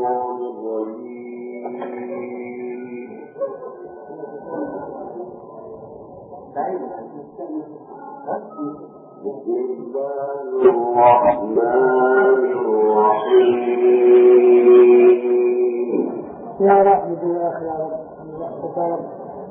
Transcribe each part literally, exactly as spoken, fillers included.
الشيطان الرجيم. بسم الله الرحمن الرحيم. يا رب يا أخي يا رب يا رب.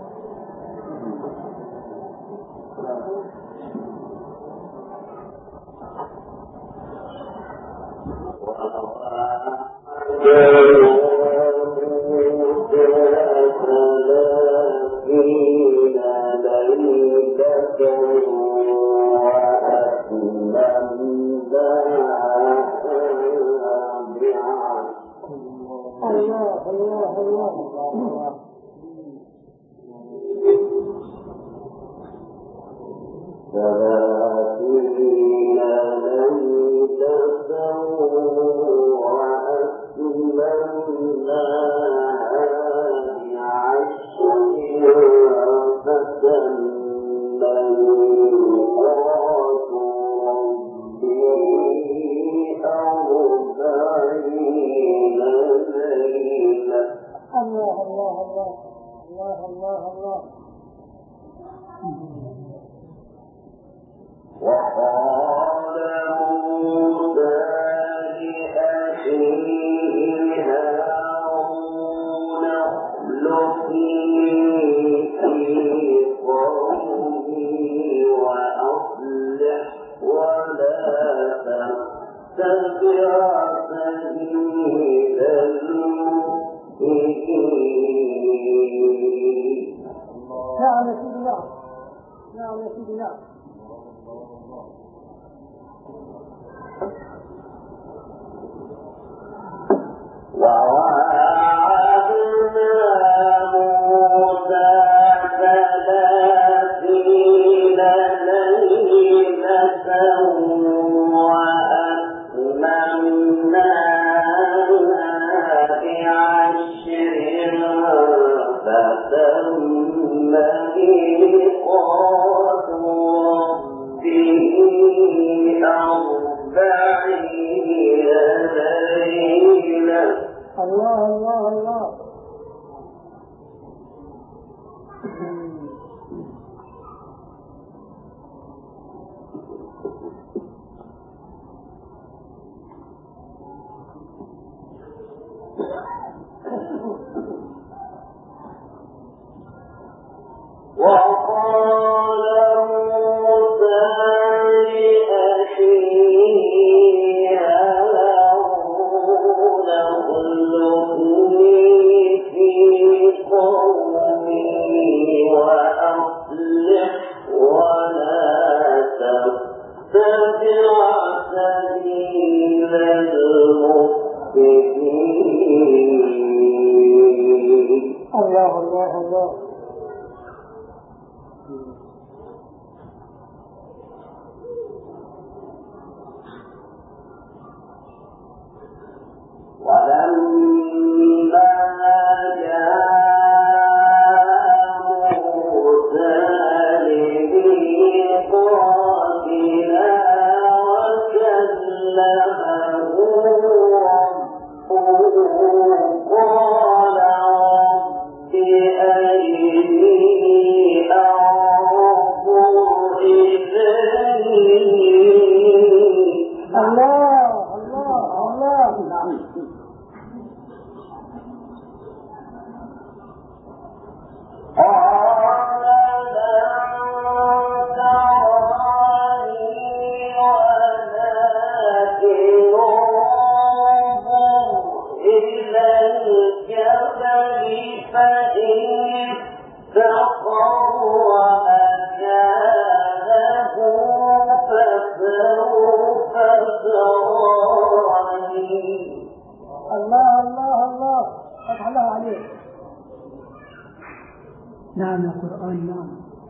نعم يا قرآن نعم.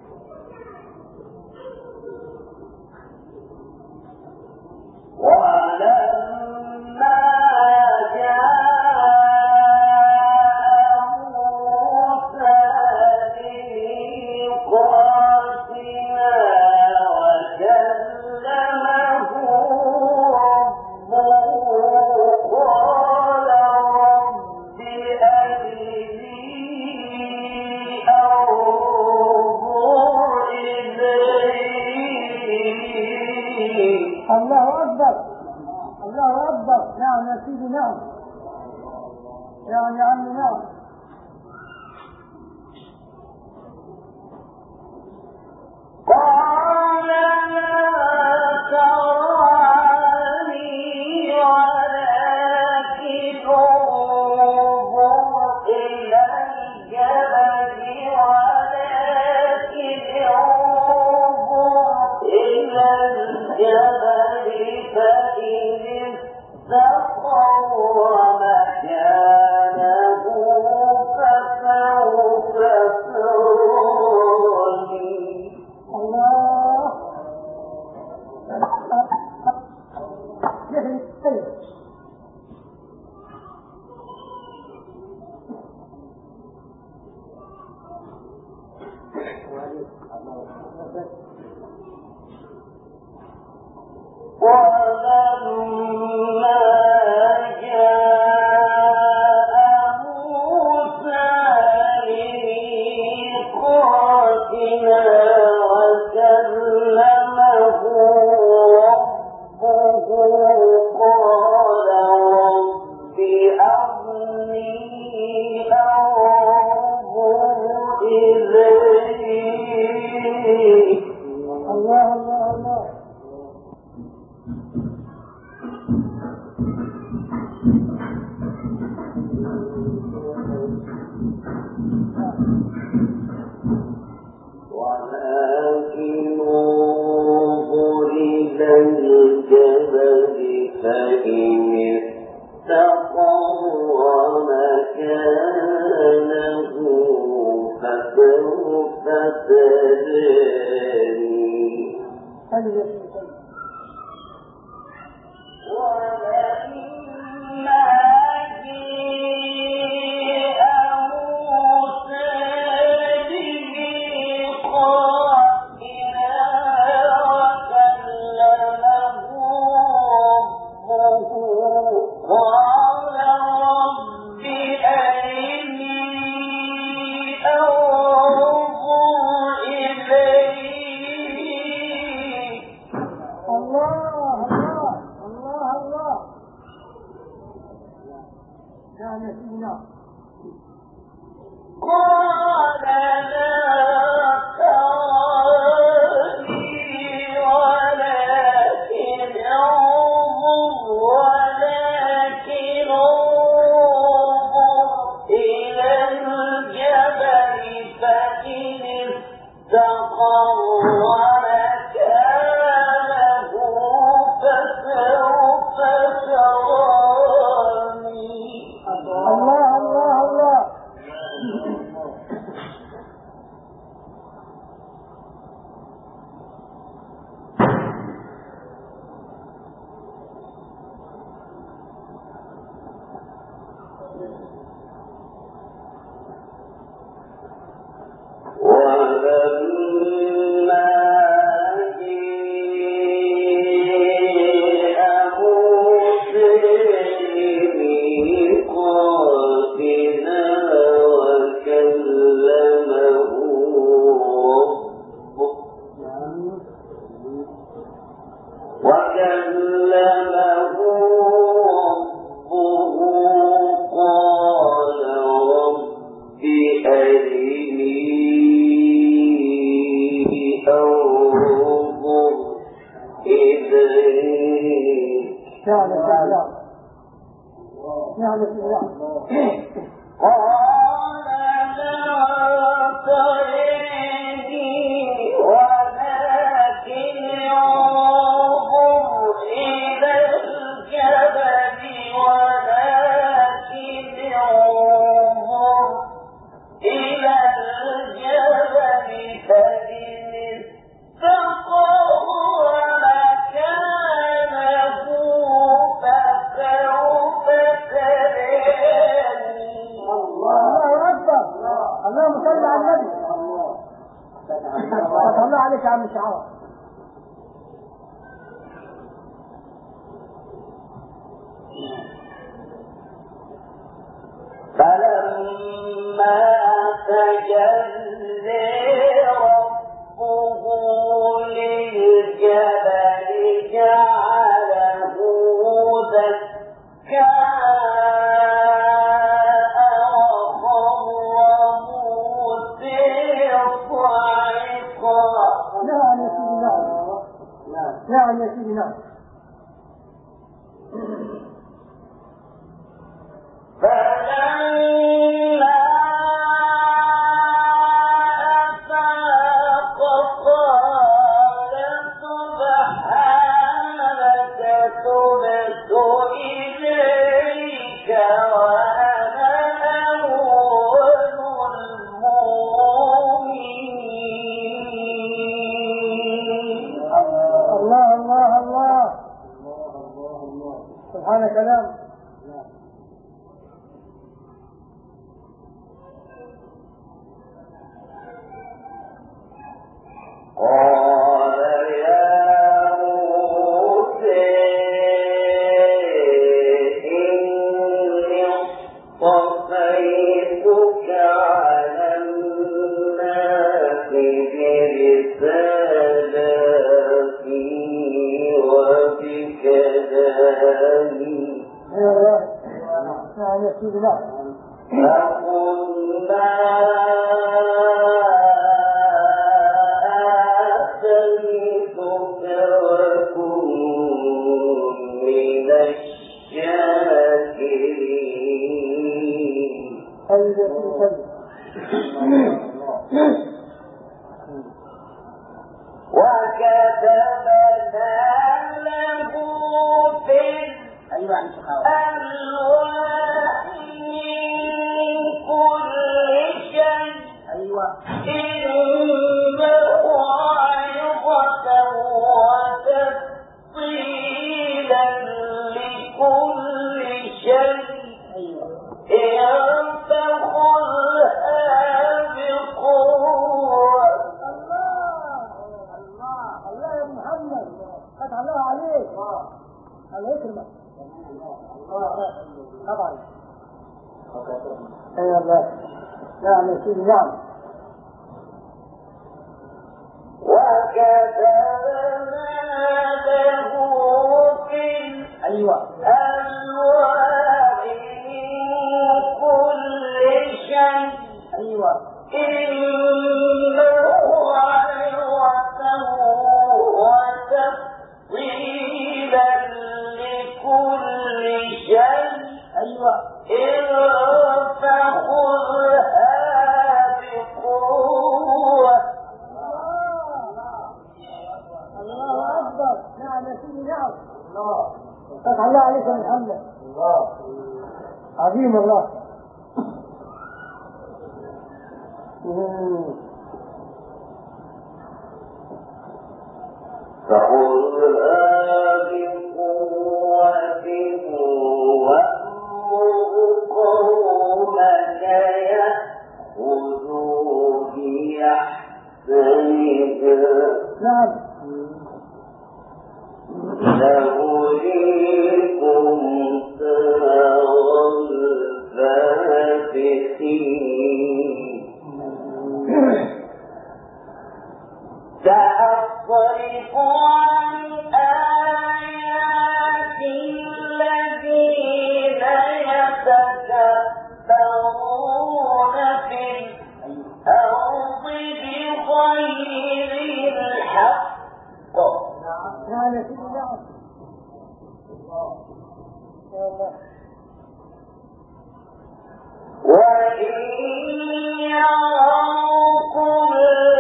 ولما جاء موسى لميقاتنا وكلمه ربه قال سيدي نعم. يعني عمي نعم. قال لا تراني ولكن انظر إلى الجبل ولكن انظر إلى الجبل فإن استقر مكانه فسوف تراني. الله جهل السيد. ولما جاء موسى لميقاتنا وكلمه ربه قال رب أرني أنظر إليك. الله الله الله. ولكن انظر إلى الجبل فإن استقر مكانه فسوف تراني. ولما جاء موسى لميقاتنا وكلمه ربه قال رب أرني أنظر إليك. الله الله الله الله. نعم يا سيدي نعم. قال لا تراني ولكن انظر ولكن انظر إلى الجبل فإن استقر مكانه فسوف تراني. الله الله الله. ولما جاء موسى لميقاتنا وكلمه ربه وكلمه ربه قال رب أرني أنظر إليك. نعم يا سيدي نعم. نعم يا سيدي نعم. قال لا تراني ولكن انظر إلى الجبل ولكن انظر إلى الجبل فإن استقر مكانه فسوف تراني. الله أكبر. اللهم صل على النبي. فتح الله عليك يا عم شعار. فلما تجلى ربه للجبل جعله دكا نعم يا سيدي نعم. فلما أفاق قال سبحانك تبت إليك وأنا أول المؤمنين. الله الله الله سبحان كلام. قال يا موسى إني اصطفيتك على الناس برسالاتي وبكلامي نعم يا سيدي نعم. فقلنا آتيتك وكن من الشاكرين. وكتبنا له في الألواح من كل شيء إن موعظة وتفصيلا لكل شيء إن فخذها بقوة. الله يا محمد فتح الله عليك. الله يكرمك. طبعا. اي والله. نعم يا سيدي نعم. وكتبنا له في الألواح من كل شيء إن موعظة وتفصيلا لكل شيء إن فخذها بقوة. الله أكبر. نعم يا سيدي نعم. فتح الله عليك يا محمد. عظيم الله. فخذها بقوة وأمر قومك يأخذوا بأحسنها. نعم. سأريكم دار الفاسقين. سأصرف عن آياتي الذين يتكبرون في الأرض بغير الحق. نعم يا سيدي نعم. وإن يروا كل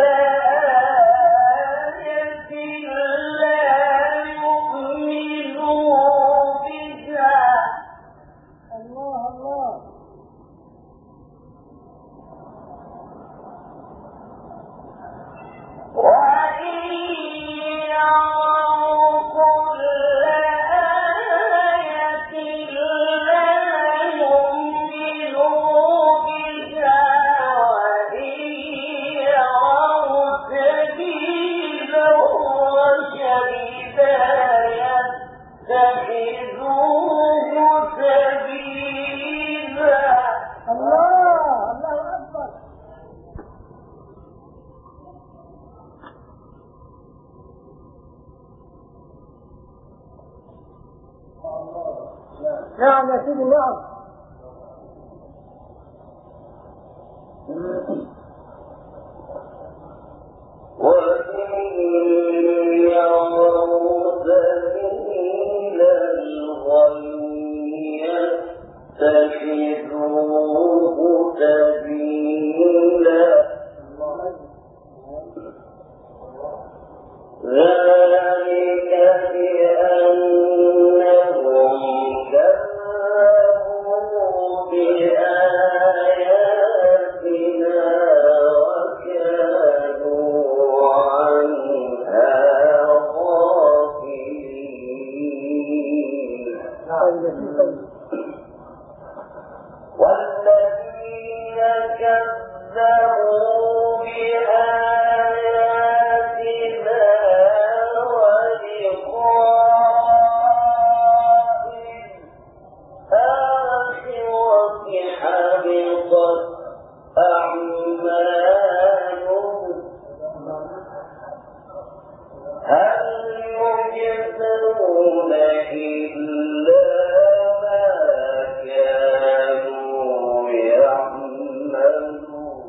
آية لا يؤمنوا بها. الله الله. وإن يروا كل آية لا يؤمنوا بها وإن يروا سبيل الرشد لا يتخذوه سبيلا. الله الله أكبر. نعم يا سيدي نعم. وإن يروا تتخذوه سبيلا ذلك بأنهم كذبوا بآياتنا وكانوا عنها غافلين والذين كذبوا بآياتنا ولقاء الآخرة حبطت أعمالهم هل يجزون إلا ما كانوا يعملون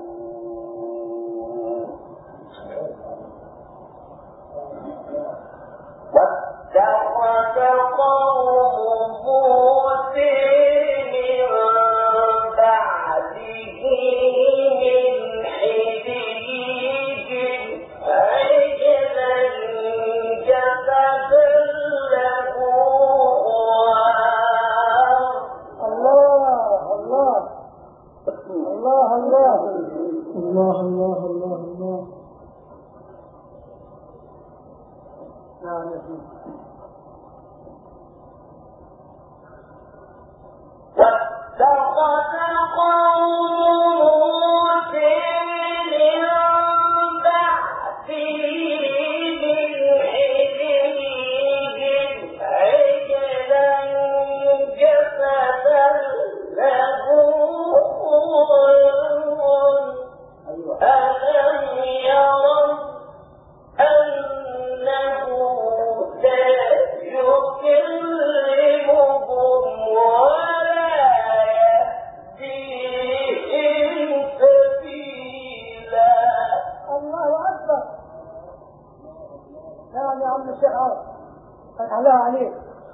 واتخذ قوم موسى من بعده من حليهم عجلا جسدا له خوار الله الله الله الله الله الله الله الله نعم يا سيدي واتخذ قوم موسى من بعده من حليهم عجلا جسدا له خوار ألم يروا أنه لا يكلمهم ولا يهديهم سبيلا الله أكبر نعم يا عم الشيخ عوض فتح الله عليك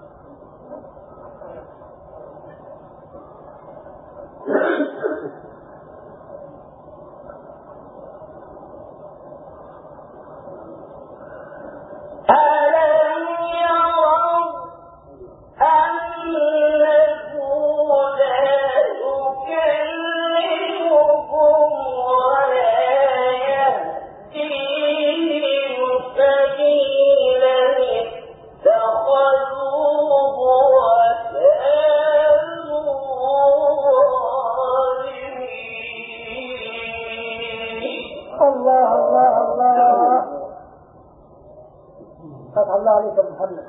ألم يروا أنه لا يكلمهم ولا يهديهم سبيلا اتخذوه وكانوا ظالمين الله الله الله فتح الله عليك يا محمد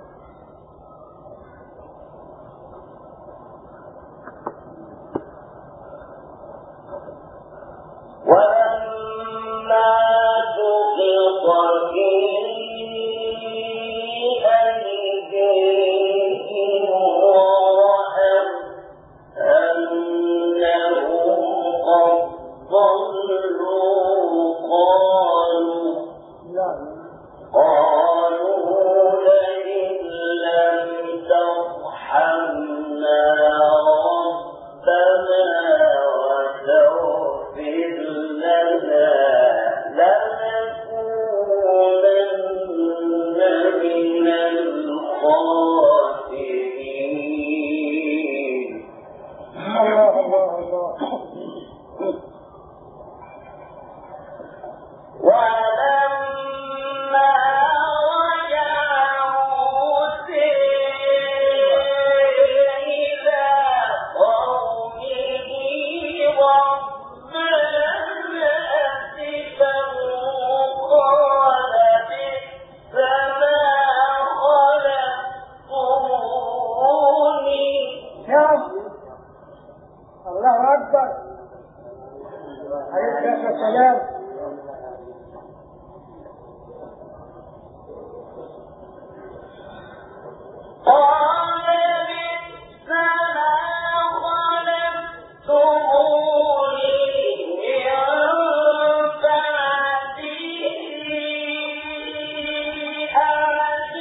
ولما سقط في أيديهم ورأوا أنهم قد ضلوا قالوا قالوا لئن لم ترحمنا ربنا وتغفر لنا لنكونن من الخاسرين الله الله الله ولما رجع موسى إلى قومه غضبان آسفا قال بئس ما خلقتموني نعم الله أكبر عليك يا سلام قال بئس ما خلقتموني من بعدي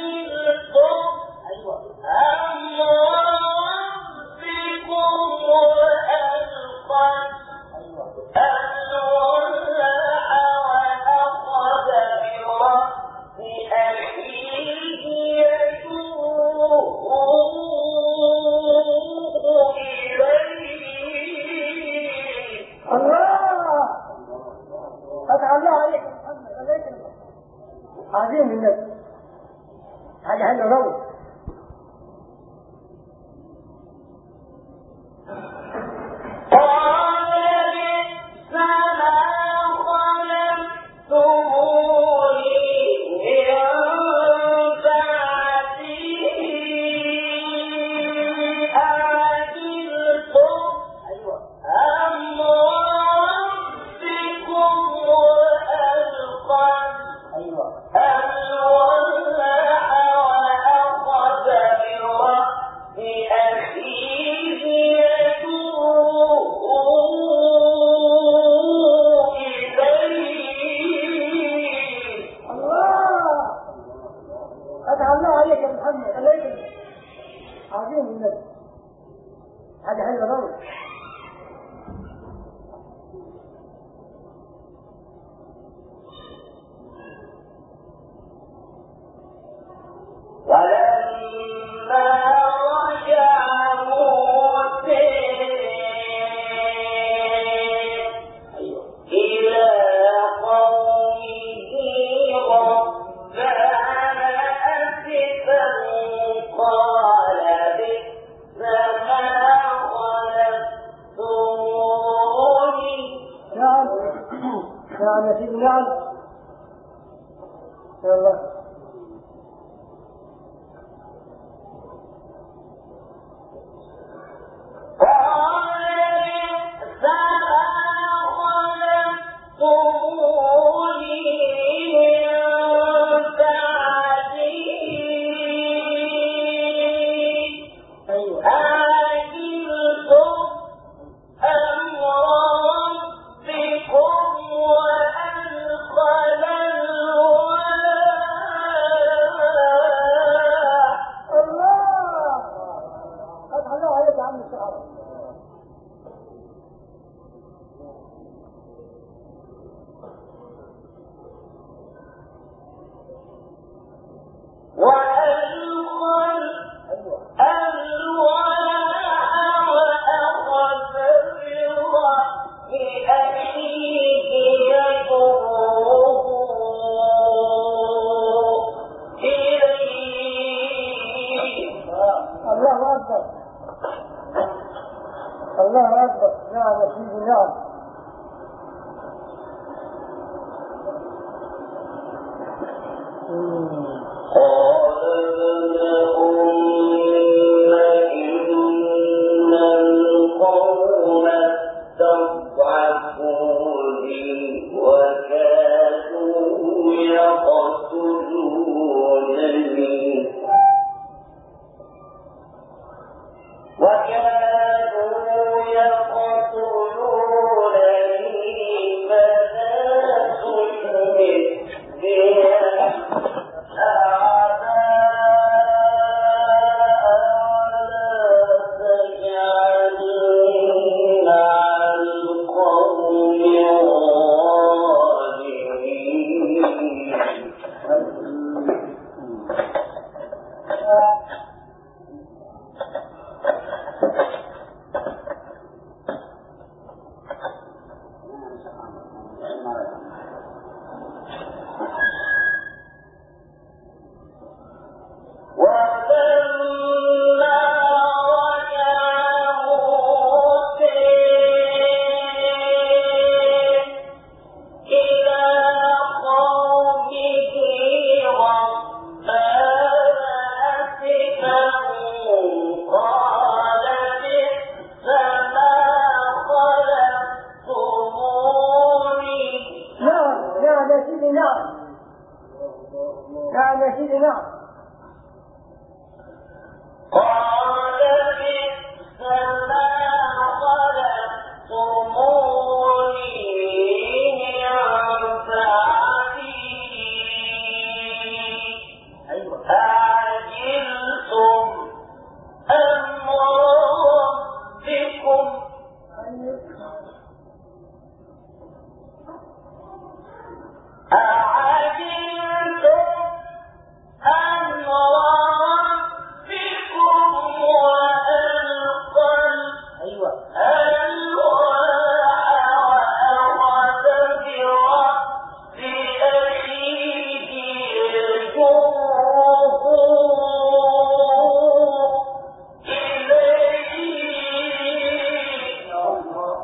أعجلتم أمر ربكم عظيم النبي حاجة حلوة قوي.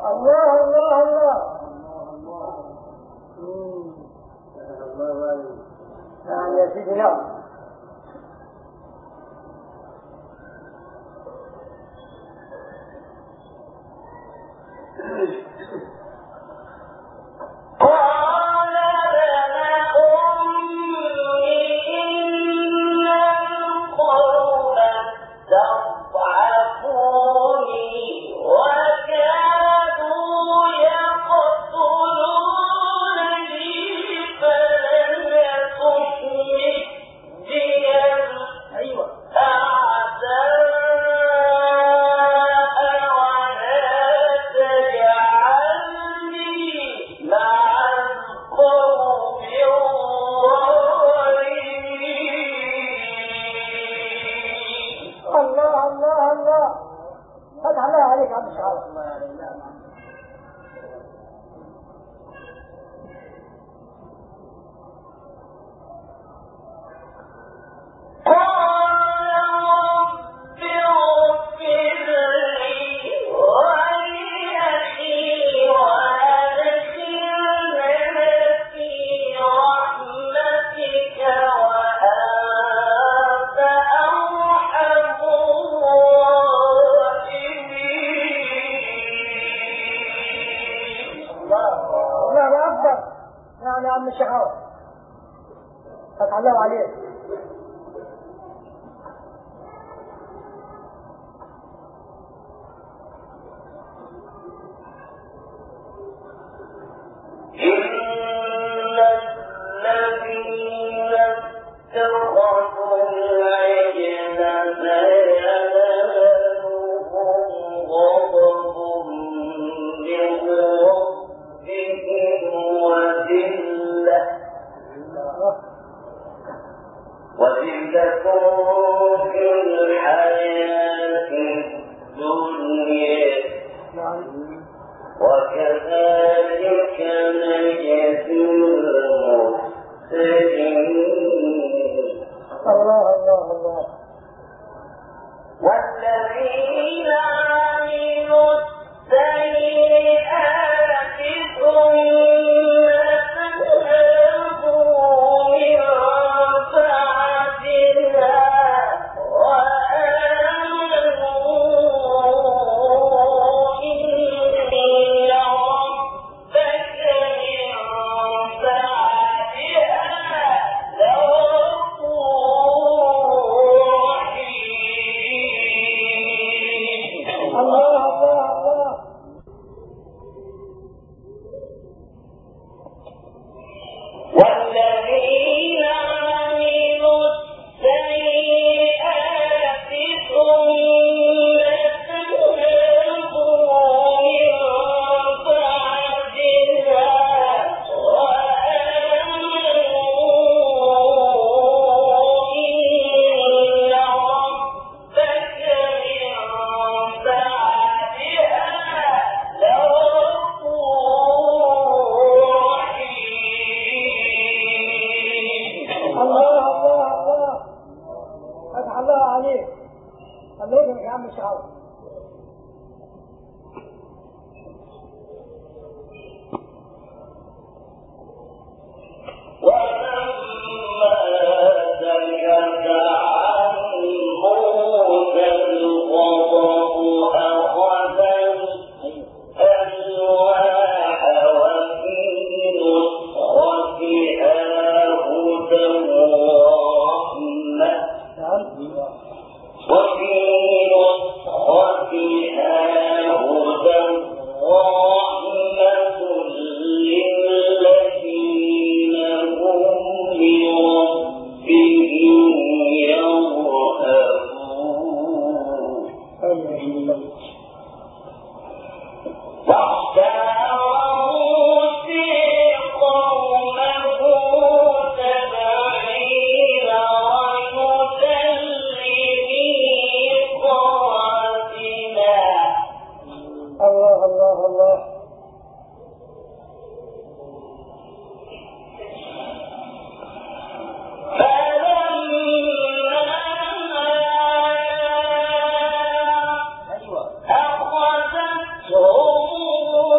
الله الله الله. نعم يا سيدي نعم. Oh